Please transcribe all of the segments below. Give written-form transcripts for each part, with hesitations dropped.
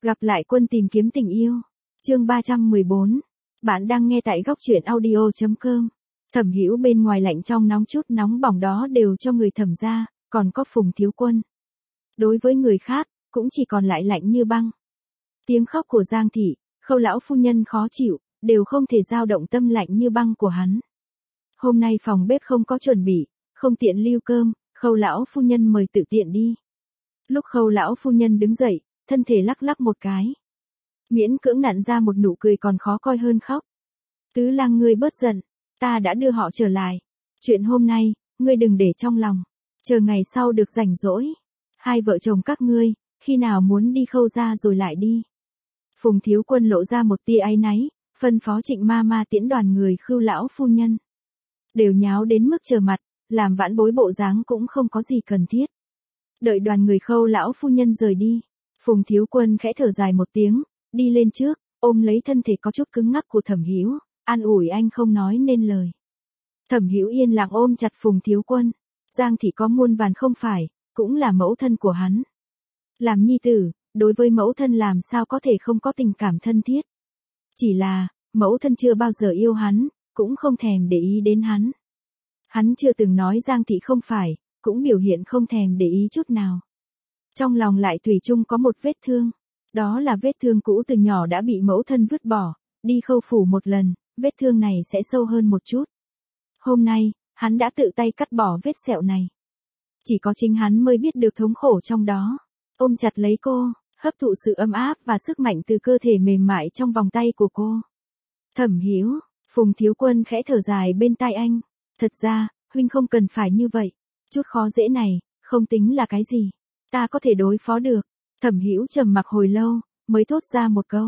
Gặp lại Quân tìm kiếm tình yêu. Chương 314. Bạn đang nghe tại góc truyện audio.com. Thẩm Hữu bên ngoài lạnh trong nóng chút nóng bỏng đó đều cho người Thẩm gia, còn có Phùng Thiếu Quân. Đối với người khác, cũng chỉ còn lại lạnh như băng. Tiếng khóc của Giang thị, Khâu lão phu nhân khó chịu, đều không thể dao động tâm lạnh như băng của hắn. Hôm nay phòng bếp không có chuẩn bị, không tiện lưu cơm, Khâu lão phu nhân mời tự tiện đi. Lúc Khâu lão phu nhân đứng dậy, thân thể lắc lắc một cái. Miễn cưỡng nặn ra một nụ cười còn khó coi hơn khóc. Tứ lang ngươi bớt giận, ta đã đưa họ trở lại. Chuyện hôm nay, ngươi đừng để trong lòng. Chờ ngày sau được rảnh rỗi. Hai vợ chồng các ngươi, khi nào muốn đi Khâu ra rồi lại đi. Phùng Thiếu Quân lộ ra một tia áy náy, phân phó Trịnh ma ma tiễn đoàn người Khâu lão phu nhân. Đều nháo đến mức trở mặt, làm vãn bối bộ dáng cũng không có gì cần thiết. Đợi đoàn người Khâu lão phu nhân rời đi. Phùng Thiếu Quân khẽ thở dài một tiếng, đi lên trước, ôm lấy thân thể có chút cứng ngắc của Thẩm Hữu, an ủi anh không nói nên lời. Thẩm Hữu yên lặng ôm chặt Phùng Thiếu Quân. Giang thị có muôn vàn không phải, cũng là mẫu thân của hắn. Làm nhi tử, đối với mẫu thân làm sao có thể không có tình cảm thân thiết. Chỉ là, mẫu thân chưa bao giờ yêu hắn, cũng không thèm để ý đến hắn. Hắn chưa từng nói Giang thị không phải, cũng biểu hiện không thèm để ý chút nào. Trong lòng lại thủy chung có một vết thương. Đó là vết thương cũ từ nhỏ đã bị mẫu thân vứt bỏ, đi Khâu phủ một lần, vết thương này sẽ sâu hơn một chút. Hôm nay, hắn đã tự tay cắt bỏ vết sẹo này. Chỉ có chính hắn mới biết được thống khổ trong đó. Ôm chặt lấy cô, hấp thụ sự ấm áp và sức mạnh từ cơ thể mềm mại trong vòng tay của cô. Thẩm Hữu, Phùng Thiếu Quân khẽ thở dài bên tai anh. Thật ra, huynh không cần phải như vậy. Chút khó dễ này, không tính là cái gì. Ta có thể đối phó được. Thẩm Hữu trầm mặc hồi lâu, mới thốt ra một câu.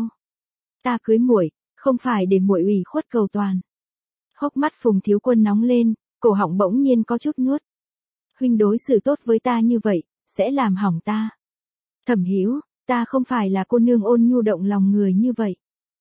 Ta cưới muội, không phải để muội ủy khuất cầu toàn. Hốc mắt Phùng Thiếu Quân nóng lên, cổ họng bỗng nhiên có chút nuốt. Huynh đối xử tốt với ta như vậy, sẽ làm hỏng ta. Thẩm Hữu, ta không phải là cô nương ôn nhu động lòng người như vậy.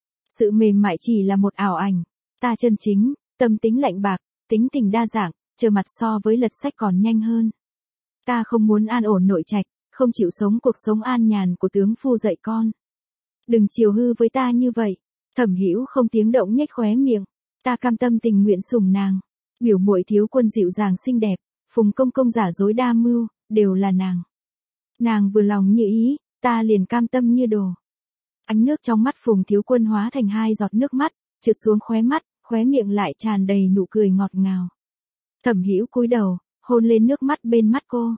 Sự mềm mại chỉ là một ảo ảnh. Ta chân chính, tâm tính lạnh bạc, tính tình đa dạng, trở mặt so với lật sách còn nhanh hơn. Ta không muốn an ổn nội trạch, không chịu sống cuộc sống an nhàn của tướng phu dạy con. Đừng chiều hư với ta như vậy. Thẩm Hữu không tiếng động nhếch khóe miệng. Ta cam tâm tình nguyện sủng nàng. Biểu muội Thiếu Quân dịu dàng xinh đẹp, Phùng công công giả dối đa mưu, đều là nàng. Nàng vừa lòng như ý, ta liền cam tâm như đồ. Ánh nước trong mắt Phùng Thiếu Quân hóa thành hai giọt nước mắt, trượt xuống khóe mắt, khóe miệng lại tràn đầy nụ cười ngọt ngào. Thẩm Hữu cúi đầu, hôn lên nước mắt bên mắt cô.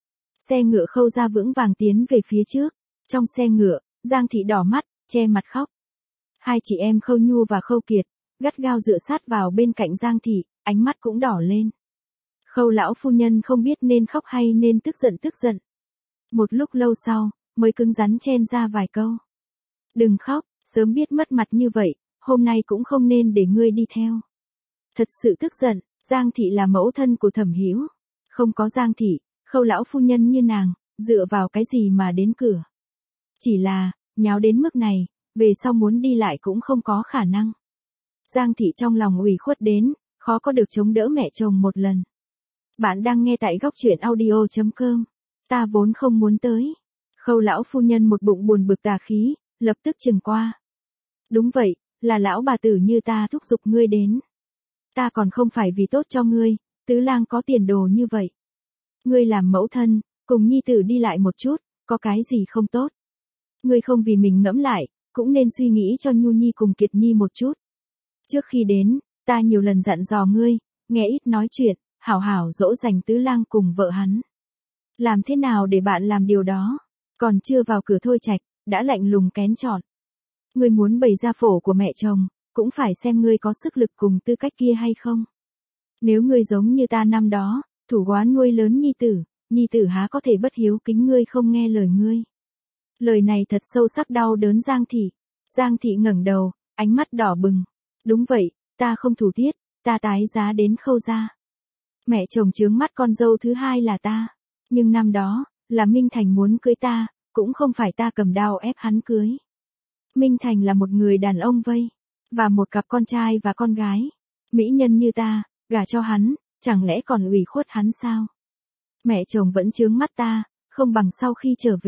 Xe ngựa Khâu ra vững vàng tiến về phía trước. Trong xe ngựa, Giang thị đỏ mắt, che mặt khóc. Hai chị em Khâu Nhu và Khâu Kiệt, gắt gao dựa sát vào bên cạnh Giang thị, ánh mắt cũng đỏ lên. Khâu lão phu nhân không biết nên khóc hay nên tức giận. Một lúc lâu sau, mới cứng rắn chen ra vài câu. Đừng khóc, sớm biết mất mặt như vậy, hôm nay cũng không nên để ngươi đi theo. Thật sự tức giận, Giang thị là mẫu thân của Thẩm Hữu. Không có Giang thị, Khâu lão phu nhân như nàng, dựa vào cái gì mà đến cửa. Chỉ là, nháo đến mức này, về sau muốn đi lại cũng không có khả năng. Giang thị trong lòng ủy khuất đến, khó có được chống đỡ mẹ chồng một lần. Bạn đang nghe tại góc truyện audio.com. Ta vốn không muốn tới. Khâu lão phu nhân một bụng buồn bực tà khí, lập tức chừng qua. Đúng vậy, là lão bà tử như ta thúc giục ngươi đến. Ta còn không phải vì tốt cho ngươi, tứ lang có tiền đồ như vậy. Ngươi làm mẫu thân, cùng nhi tử đi lại một chút, có cái gì không tốt. Ngươi không vì mình ngẫm lại, cũng nên suy nghĩ cho Nhu Nhi cùng Kiệt Nhi một chút. Trước khi đến, ta nhiều lần dặn dò ngươi, nghe ít nói chuyện, hảo hảo dỗ dành tứ lang cùng vợ hắn. Làm thế nào để bạn làm điều đó? Còn chưa vào cửa thôi trạch, đã lạnh lùng kén chọn. Ngươi muốn bày ra phổ của mẹ chồng, cũng phải xem ngươi có sức lực cùng tư cách kia hay không. Nếu ngươi giống như ta năm đó, thủ quán nuôi lớn nhi tử há có thể bất hiếu kính ngươi không nghe lời ngươi. Lời này thật sâu sắc đau đớn Giang thị. Giang thị ngẩng đầu, ánh mắt đỏ bừng. Đúng vậy, ta không thủ tiết, ta tái giá đến Khâu gia. Mẹ chồng chướng mắt con dâu thứ hai là ta. Nhưng năm đó, là Minh Thành muốn cưới ta, cũng không phải ta cầm đao ép hắn cưới. Minh Thành là một người đàn ông vây, và một cặp con trai và con gái. Mỹ nhân như ta, gả cho hắn, chẳng lẽ còn ủy khuất hắn sao? Mẹ chồng vẫn chướng mắt ta, không bằng sau khi trở về,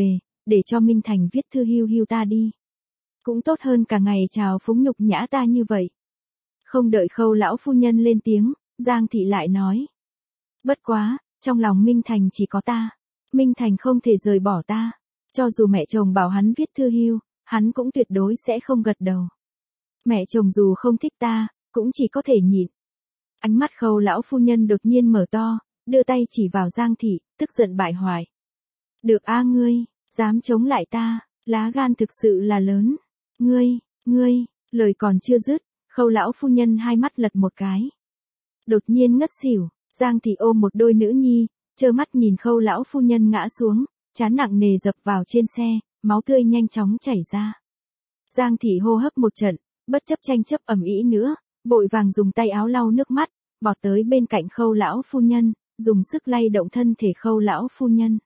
để cho Minh Thành viết thư hưu hưu ta đi. Cũng tốt hơn cả ngày chào phúng nhục nhã ta như vậy. Không đợi Khâu lão phu nhân lên tiếng, Giang thị lại nói. Bất quá, trong lòng Minh Thành chỉ có ta. Minh Thành không thể rời bỏ ta. Cho dù mẹ chồng bảo hắn viết thư hưu, hắn cũng tuyệt đối sẽ không gật đầu. Mẹ chồng dù không thích ta, cũng chỉ có thể nhịn. Ánh mắt Khâu lão phu nhân đột nhiên mở to, đưa tay chỉ vào Giang thị, tức giận bại hoại. Được a ngươi, dám chống lại ta, lá gan thực sự là lớn. Ngươi, lời còn chưa dứt, Khâu lão phu nhân hai mắt lật một cái. Đột nhiên ngất xỉu, Giang thị ôm một đôi nữ nhi, trơ mắt nhìn Khâu lão phu nhân ngã xuống, trán nặng nề dập vào trên xe, máu tươi nhanh chóng chảy ra. Giang thị hô hấp một trận, bất chấp tranh chấp ầm ĩ nữa, vội vàng dùng tay áo lau nước mắt, vọt tới bên cạnh Khâu lão phu nhân, dùng sức lay động thân thể Khâu lão phu nhân.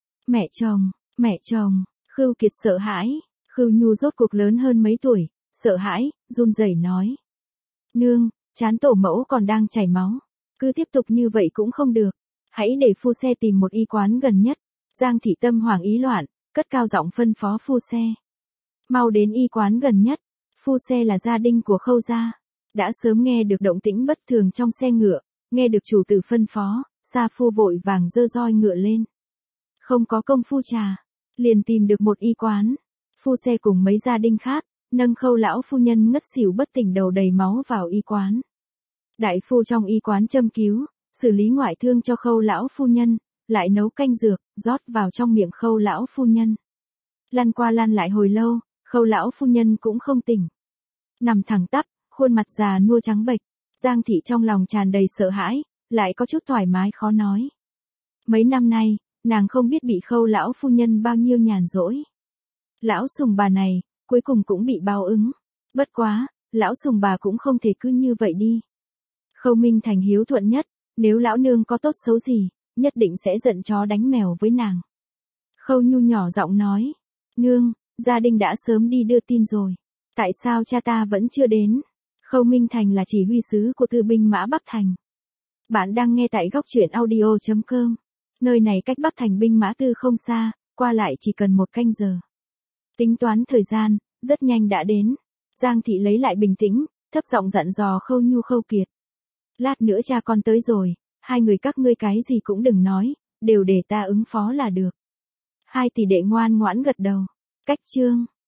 Mẹ chồng, Khưu Kiệt sợ hãi, Khưu Nhu rốt cuộc lớn hơn mấy tuổi, sợ hãi, run rẩy nói. Nương, trán tổ mẫu còn đang chảy máu, cứ tiếp tục như vậy cũng không được, hãy để phu xe tìm một y quán gần nhất. Giang thị tâm hoảng ý loạn, cất cao giọng phân phó phu xe. Mau đến y quán gần nhất, phu xe là gia đình của Khâu gia, đã sớm nghe được động tĩnh bất thường trong xe ngựa, nghe được chủ tử phân phó, Sa Phu vội vàng giơ roi ngựa lên. Không có công phu trà, liền tìm được một y quán. Phu xe cùng mấy gia đình khác, nâng Khâu lão phu nhân ngất xỉu bất tỉnh đầu đầy máu vào y quán. Đại phu trong y quán châm cứu, xử lý ngoại thương cho Khâu lão phu nhân, lại nấu canh dược, rót vào trong miệng Khâu lão phu nhân. Lăn qua lăn lại hồi lâu, Khâu lão phu nhân cũng không tỉnh. Nằm thẳng tắp, khuôn mặt già nua trắng bệch, Giang thị trong lòng tràn đầy sợ hãi, lại có chút thoải mái khó nói. Mấy năm nay, nàng không biết bị Khâu lão phu nhân bao nhiêu nhàn rỗi. Lão Sùng bà này, cuối cùng cũng bị báo ứng. Bất quá, lão Sùng bà cũng không thể cứ như vậy đi. Khâu Minh Thành hiếu thuận nhất, nếu lão nương có tốt xấu gì, nhất định sẽ giận chó đánh mèo với nàng. Khâu Nhu nhỏ giọng nói. Nương, gia đình đã sớm đi đưa tin rồi. Tại sao cha ta vẫn chưa đến? Khâu Minh Thành là chỉ huy sứ của tư binh mã Bắc Thành. Bạn đang nghe tại góc truyện audio.com. Nơi này cách Bắc Thành binh mã tư không xa, qua lại chỉ cần 1 canh giờ. Tính toán thời gian, rất nhanh đã đến. Giang thị lấy lại bình tĩnh, thấp giọng dặn dò Khâu Nhu Khâu Kiệt. Lát nữa cha con tới rồi, hai người các ngươi cái gì cũng đừng nói, đều để ta ứng phó là được. Hai tỷ đệ ngoan ngoãn gật đầu. Cách chương